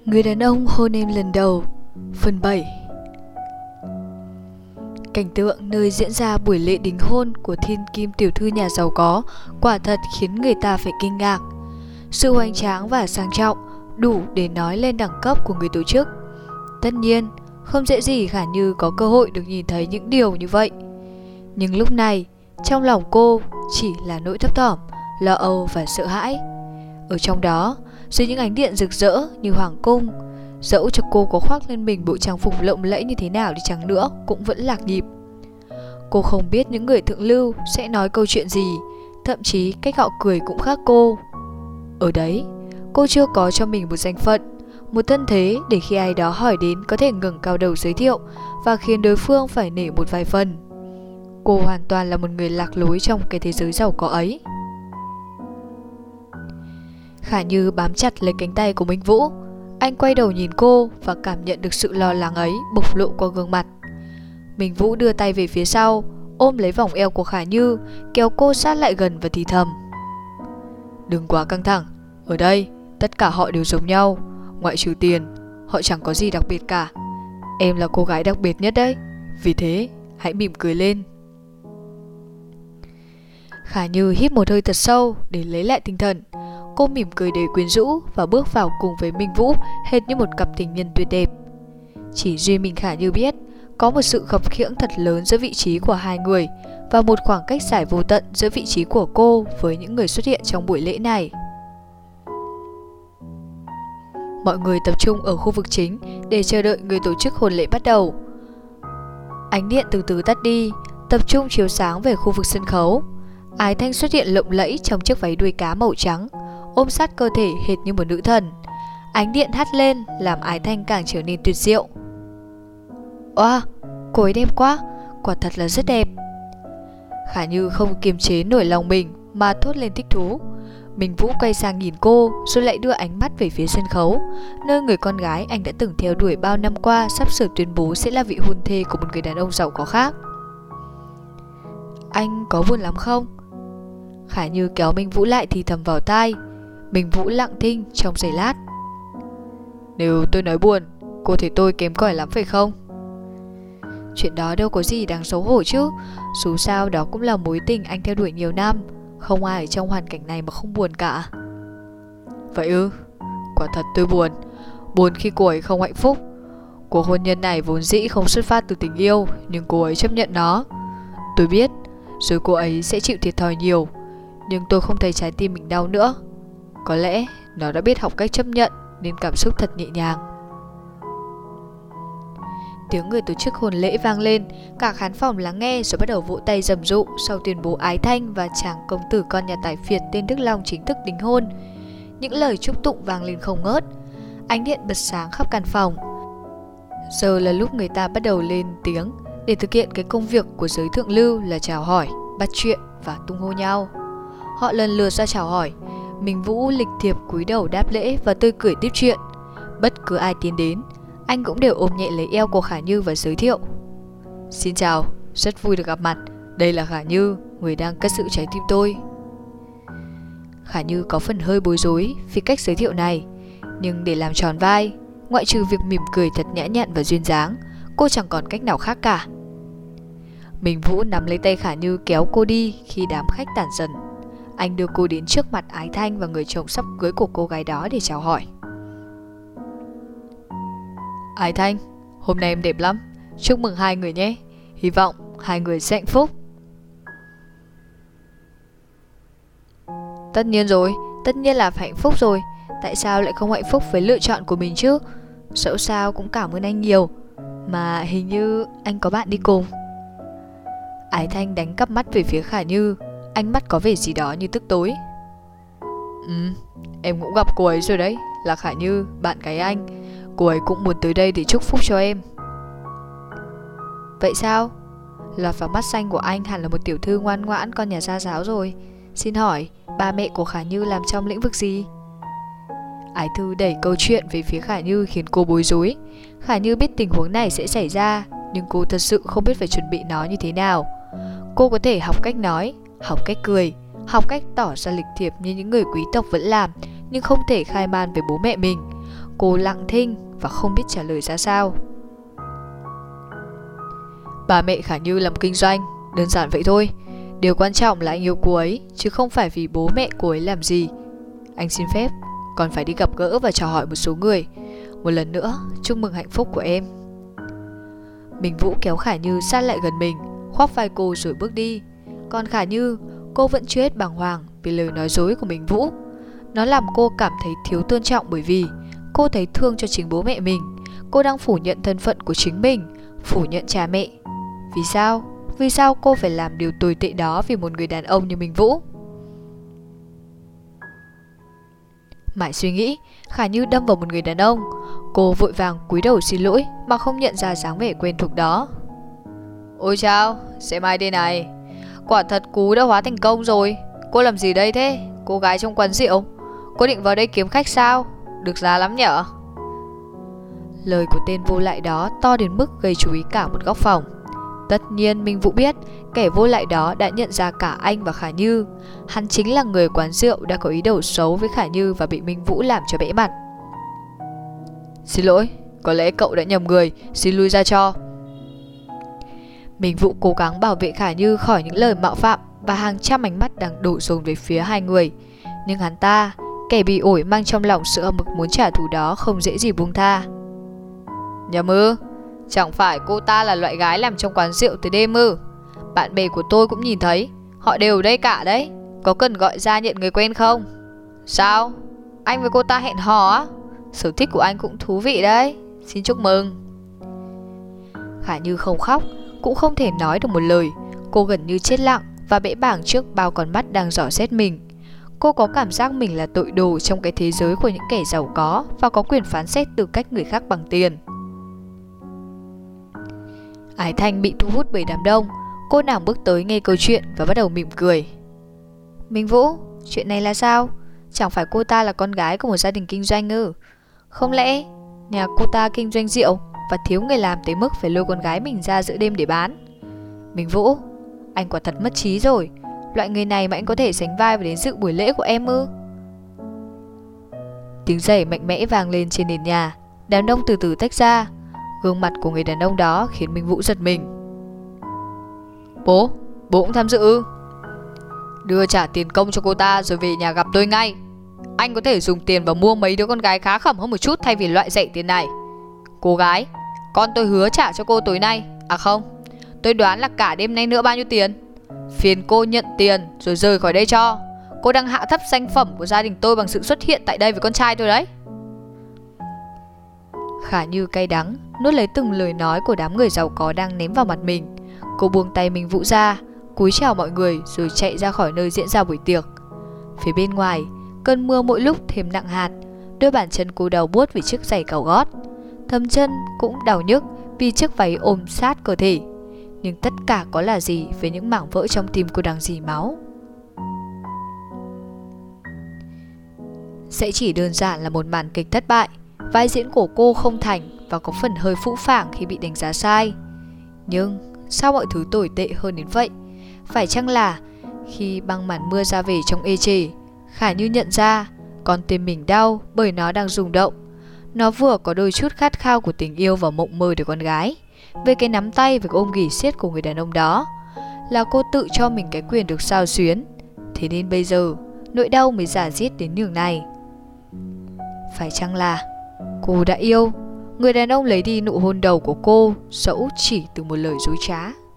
Người đàn ông hôn em lần đầu, phần 7. Cảnh tượng nơi diễn ra buổi lễ đính hôn của thiên kim tiểu thư nhà giàu có quả thật khiến người ta phải kinh ngạc. Sự hoành tráng và sang trọng đủ để nói lên đẳng cấp của người tổ chức. Tất nhiên, không dễ gì Khả Như có cơ hội được nhìn thấy những điều như vậy. Nhưng lúc này, trong lòng cô chỉ là nỗi thấp thỏm, lo âu và sợ hãi. Ở trong đó, dưới những ánh điện rực rỡ như hoàng cung, dẫu cho cô có khoác lên mình bộ trang phục lộng lẫy như thế nào đi chăng nữa cũng vẫn lạc nhịp. Cô không biết những người thượng lưu sẽ nói câu chuyện gì, thậm chí cách họ cười cũng khác cô. Ở đấy, cô chưa có cho mình một danh phận, một thân thế để khi ai đó hỏi đến có thể ngẩng cao đầu giới thiệu và khiến đối phương phải nể một vài phần. Cô hoàn toàn là một người lạc lối trong cái thế giới giàu có ấy. Khả Như bám chặt lấy cánh tay của Minh Vũ. Anh quay đầu nhìn cô và cảm nhận được sự lo lắng ấy bộc lộ qua gương mặt. Minh Vũ đưa tay về phía sau, ôm lấy vòng eo của Khả Như, kéo cô sát lại gần và thì thầm: "Đừng quá căng thẳng, ở đây tất cả họ đều giống nhau, ngoại trừ tiền, họ chẳng có gì đặc biệt cả. Em là cô gái đặc biệt nhất đấy, vì thế hãy mỉm cười lên." Khả Như hít một hơi thật sâu để lấy lại tinh thần. Cô mỉm cười đầy quyến rũ và bước vào cùng với Minh Vũ hệt như một cặp tình nhân tuyệt đẹp. Chỉ riêng mình Khả Như biết có một sự khập khiễng thật lớn giữa vị trí của hai người và một khoảng cách dài vô tận giữa vị trí của cô với những người xuất hiện trong buổi lễ này. Mọi người tập trung ở khu vực chính để chờ đợi người tổ chức hôn lễ bắt đầu. Ánh điện từ từ tắt đi, tập trung chiếu sáng về khu vực sân khấu. Ái Thanh xuất hiện lộng lẫy trong chiếc váy đuôi cá màu trắng, ôm sát cơ thể hệt như một nữ thần. Ánh điện hắt lên làm Ái Thanh càng trở nên tuyệt diệu. "Oa, cô ấy đẹp quá, quả thật là rất đẹp." Khả Như không kiềm chế nổi lòng mình mà thốt lên thích thú. Minh Vũ quay sang nhìn cô rồi lại đưa ánh mắt về phía sân khấu, nơi người con gái anh đã từng theo đuổi bao năm qua sắp sửa tuyên bố sẽ là vị hôn thê của một người đàn ông giàu có khác. "Anh có buồn lắm không?" Khả Như kéo Minh Vũ lại thì thầm vào tai. Minh Vũ lặng thinh trong giây lát. "Nếu tôi nói buồn, cô thấy tôi kém cỏi lắm phải không?" "Chuyện đó đâu có gì đáng xấu hổ chứ. Dù sao đó cũng là mối tình anh theo đuổi nhiều năm. Không ai ở trong hoàn cảnh này mà không buồn cả." "Vậy ư? Quả thật tôi buồn. Buồn khi cô ấy không hạnh phúc. Cuộc hôn nhân này vốn dĩ không xuất phát từ tình yêu, nhưng cô ấy chấp nhận nó. Tôi biết rồi cô ấy sẽ chịu thiệt thòi nhiều, nhưng tôi không thấy trái tim mình đau nữa. Có lẽ nó đã biết học cách chấp nhận nên cảm xúc thật nhẹ nhàng." Tiếng người tổ chức hôn lễ vang lên, cả khán phòng lắng nghe rồi bắt đầu vỗ tay rầm rộ sau tuyên bố Ái Thanh và chàng công tử con nhà tài phiệt tên Đức Long chính thức đính hôn. Những lời chúc tụng vang lên không ngớt. Ánh điện bật sáng khắp căn phòng. Giờ là lúc người ta bắt đầu lên tiếng để thực hiện cái công việc của giới thượng lưu là chào hỏi, bắt chuyện và tung hô nhau. Họ lần lượt ra chào hỏi. Minh Vũ lịch thiệp cúi đầu đáp lễ và tươi cười tiếp chuyện. Bất cứ ai tiến đến, anh cũng đều ôm nhẹ lấy eo của Khả Như và giới thiệu: "Xin chào, rất vui được gặp mặt. Đây là Khả Như, người đang cất giữ trái tim tôi." Khả Như có phần hơi bối rối vì cách giới thiệu này, nhưng để làm tròn vai, ngoại trừ việc mỉm cười thật nhã nhặn và duyên dáng, cô chẳng còn cách nào khác cả. Minh Vũ nắm lấy tay Khả Như kéo cô đi khi đám khách tản dần. Anh đưa cô đến trước mặt Ái Thanh và người chồng sắp cưới của cô gái đó để chào hỏi. "Ái Thanh, hôm nay em đẹp lắm. Chúc mừng hai người nhé. Hy vọng hai người sẽ hạnh phúc." "Tất nhiên rồi, tất nhiên là phải hạnh phúc rồi. Tại sao lại không hạnh phúc với lựa chọn của mình chứ? Dẫu sao cũng cảm ơn anh nhiều. Mà hình như anh có bạn đi cùng." Ái Thanh đánh cắp mắt về phía Khả Như, ánh mắt có vẻ gì đó như tức tối. Em cũng gặp cô ấy rồi đấy, là Khả Như, bạn gái anh. Cô ấy cũng muốn tới đây để chúc phúc cho em." "Vậy sao? Lọt vào mắt xanh của anh hẳn là một tiểu thư ngoan ngoãn con nhà gia giáo rồi. Xin hỏi, ba mẹ của Khả Như làm trong lĩnh vực gì?" Ái Thư đẩy câu chuyện về phía Khả Như khiến cô bối rối. Khả Như biết tình huống này sẽ xảy ra, nhưng cô thật sự không biết phải chuẩn bị nó như thế nào. Cô có thể học cách nói, học cách cười, học cách tỏ ra lịch thiệp như những người quý tộc vẫn làm, nhưng không thể khai man với bố mẹ mình. Cô lặng thinh và không biết trả lời ra sao. Bà mẹ Khả Như làm kinh doanh, đơn giản vậy thôi. Điều quan trọng là anh yêu cô ấy, chứ không phải vì bố mẹ cô ấy làm gì. Anh xin phép, còn phải đi gặp gỡ và chào hỏi một số người. Một lần nữa, chúc mừng hạnh phúc của em. Minh Vũ kéo Khả Như sát lại gần mình, khoác vai cô rồi bước đi. Còn Khả Như, cô vẫn chưa hết bàng hoàng vì lời nói dối của Minh Vũ. Nó làm cô cảm thấy thiếu tôn trọng bởi vì cô thấy thương cho chính bố mẹ mình. Cô đang phủ nhận thân phận của chính mình, phủ nhận cha mẹ. Vì sao? Vì sao cô phải làm điều tồi tệ đó vì một người đàn ông như Minh Vũ? Mãi suy nghĩ, Khả Như đâm vào một người đàn ông. Cô vội vàng cúi đầu xin lỗi mà không nhận ra dáng vẻ quen thuộc đó. Ôi chao, xe mai đây này. Quả thật cú đã hóa thành công rồi. Cô làm gì đây thế? Cô gái trong quán rượu. Cô định vào đây kiếm khách sao? Được giá lắm nhở? Lời của tên vô lại đó to đến mức gây chú ý cả một góc phòng. Tất nhiên Minh Vũ biết kẻ vô lại đó đã nhận ra cả anh và Khả Như. Hắn chính là người quán rượu đã có ý đồ xấu với Khả Như và bị Minh Vũ làm cho bẽ mặt. Xin lỗi, có lẽ cậu đã nhầm người, xin lui ra cho. Minh Vũ cố gắng bảo vệ Khả Như khỏi những lời mạo phạm và hàng trăm ánh mắt đang đổ dồn về phía hai người. Nhưng hắn ta, kẻ bị ổi mang trong lòng sự âm mực muốn trả thù đó, không dễ gì buông tha. Nhầm ư? Chẳng phải cô ta là loại gái làm trong quán rượu từ đêm ư? Bạn bè của tôi cũng nhìn thấy, họ đều ở đây cả đấy. Có cần gọi ra nhận người quen không? Sao? Anh với cô ta hẹn hò á? Sở thích của anh cũng thú vị đấy. Xin chúc mừng. Khả Như không khóc, cũng không thể nói được một lời. Cô gần như chết lặng và bẽ bàng trước bao con mắt đang dò xét mình. Cô có cảm giác mình là tội đồ trong cái thế giới của những kẻ giàu có và có quyền phán xét tư cách người khác bằng tiền. Ái Thanh bị thu hút bởi đám đông. Cô nàng bước tới nghe câu chuyện và bắt đầu mỉm cười. Minh Vũ, chuyện này là sao? Chẳng phải cô ta là con gái của một gia đình kinh doanh ư? Không lẽ nhà cô ta kinh doanh rượu và thiếu người làm tới mức phải lôi con gái mình ra giữa đêm để bán? Minh Vũ, anh quả thật mất trí rồi. Loại người này mà anh có thể sánh vai và đến dự buổi lễ của em ư? Tiếng giày mạnh mẽ vang lên trên nền nhà. Đám đông từ từ tách ra. Gương mặt của người đàn ông đó khiến Minh Vũ giật mình. Bố cũng tham dự ư? Đưa trả tiền công cho cô ta rồi về nhà gặp tôi ngay. Anh có thể dùng tiền và mua mấy đứa con gái khá khẩm hơn một chút thay vì loại rẻ tiền này. Cô gái, con tôi hứa trả cho cô tối nay. À không, tôi đoán là cả đêm nay nữa bao nhiêu tiền. Phiền cô nhận tiền rồi rời khỏi đây cho. Cô đang hạ thấp danh phẩm của gia đình tôi bằng sự xuất hiện tại đây với con trai tôi đấy. Khả Như cay đắng nuốt lấy từng lời nói của đám người giàu có đang ném vào mặt mình. Cô buông tay Minh Vũ ra, cúi chào mọi người rồi chạy ra khỏi nơi diễn ra buổi tiệc. Phía bên ngoài, cơn mưa mỗi lúc thêm nặng hạt. Đôi bàn chân cô đau buốt vì chiếc giày cao gót. Thâm chân cũng đau nhức vì chiếc váy ôm sát cơ thể. Nhưng tất cả có là gì với những mảng vỡ trong tim cô đang rỉ máu? Sẽ chỉ đơn giản là một màn kịch thất bại. Vai diễn của cô không thành và có phần hơi phũ phàng khi bị đánh giá sai. Nhưng sao mọi thứ tồi tệ hơn đến vậy? Phải chăng là khi băng màn mưa ra về trong ê chề, Khả Như nhận ra con tim mình đau bởi nó đang rung động. Nó vừa có đôi chút khát khao của tình yêu và mộng mơ để con gái, về cái nắm tay và cái ôm ghì siết của người đàn ông đó. Là cô tự cho mình cái quyền được xao xuyến. Thế nên bây giờ nỗi đau mới rả riết đến nhường này. Phải chăng là cô đã yêu người đàn ông lấy đi nụ hôn đầu của cô, dẫu chỉ từ một lời dối trá?